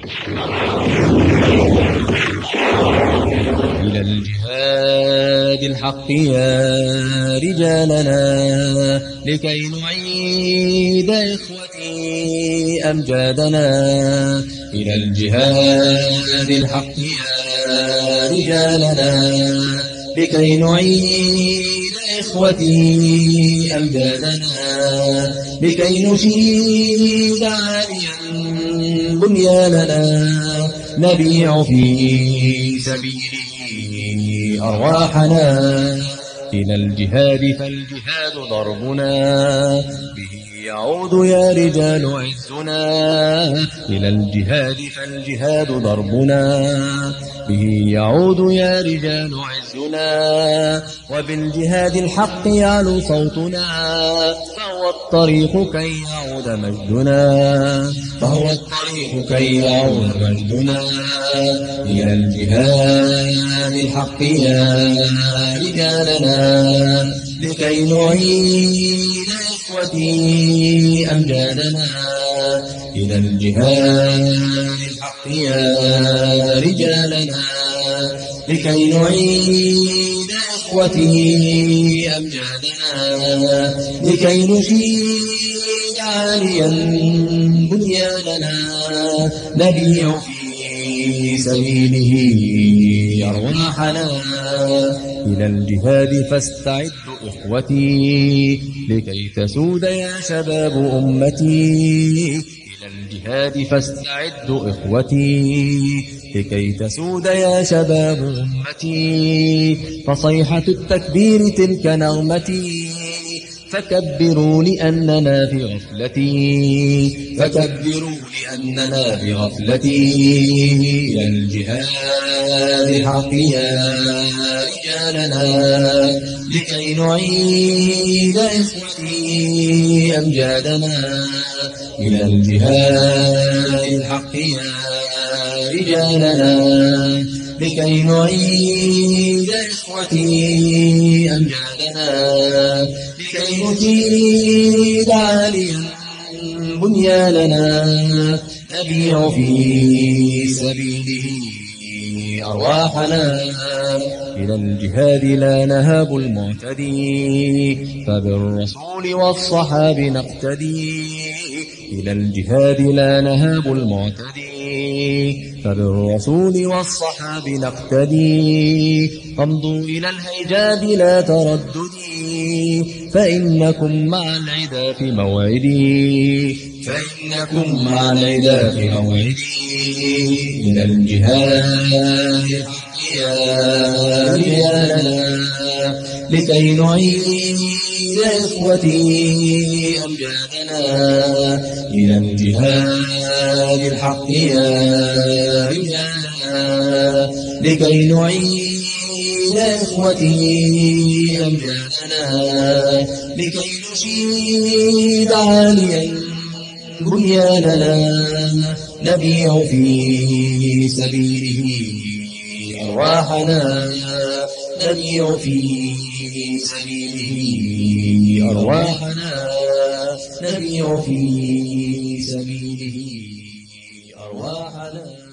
إلى الجهاد الحق يا رجالنا لكي نعيد إخوتي أمجادنا. إلى الجهاد الحق يا رجالنا لكي نعيد إخوتي أمجادنا، لكي نشيد عاليا بنياننا، نبيع في سبيله أرواحنا. إلى الجهاد فالجهاد ضربنا، به يعود يا رجال عزنا. إلى الجهاد فالجهاد ضربنا، به يعود يا رجال عزنا. وبالجهاد الحق يعلو صوتنا، فهو الطريق كي يعود مجدنا، فهو الطريق كي يعود مجدنا. إلى الجهاد الحق يا رجالنا لكي نعيد إخوتي أمجادنا. إلى الجهاد الحق يا رجالنا لكي نعيد إخوتي أمجادنا، لكي نشيد عاليا بنياننا، نبيع في سبيله أرواحنا. إلى الجهاد فاستعدوا إخوتي لكي تسود يا شباب أمتي. إلى الجهاد فاستعدوا إخوتي لكي تسود يا شباب أمتي. فصيحة التكبير تلك نغمتي، فكبروا لأننا في غفلتي، فكبروا لأننا في غفلتي. إلى الجهاد الحق يا رجالنا لكي نعيد إخوتي أمجادنا. إلى الجهاد الحق يا رجالنا لكي نعيد إخوتي أمجادنا، لكي نشيد عاليا بنياننا، نبيع في سبيله أرواحنا. إلى الجهاد لا نهاب المعتدي، فبالرسول والصحاب نقتدي. إلى الجهاد لا نهاب المعتدي، فبالرسول والصحاب نقتدي. فامضوا إلى الهيجا بلا ترددي، فإنكم مع العدا في موعدي، فإنكم مع العدا في موعدي. إلى الجهاد يا رجالنا لكي نعيد إخوتي أمجادنا. إلى الجهاد الحق يا رجالنا لكي نعيد إخوتي أمجادنا، لكي نشيد عاليا بنياننا، نبيع في سبيله أرواحنا، نبيع في سبيله أرواحنا، نبيع في سبيله أرواحنا.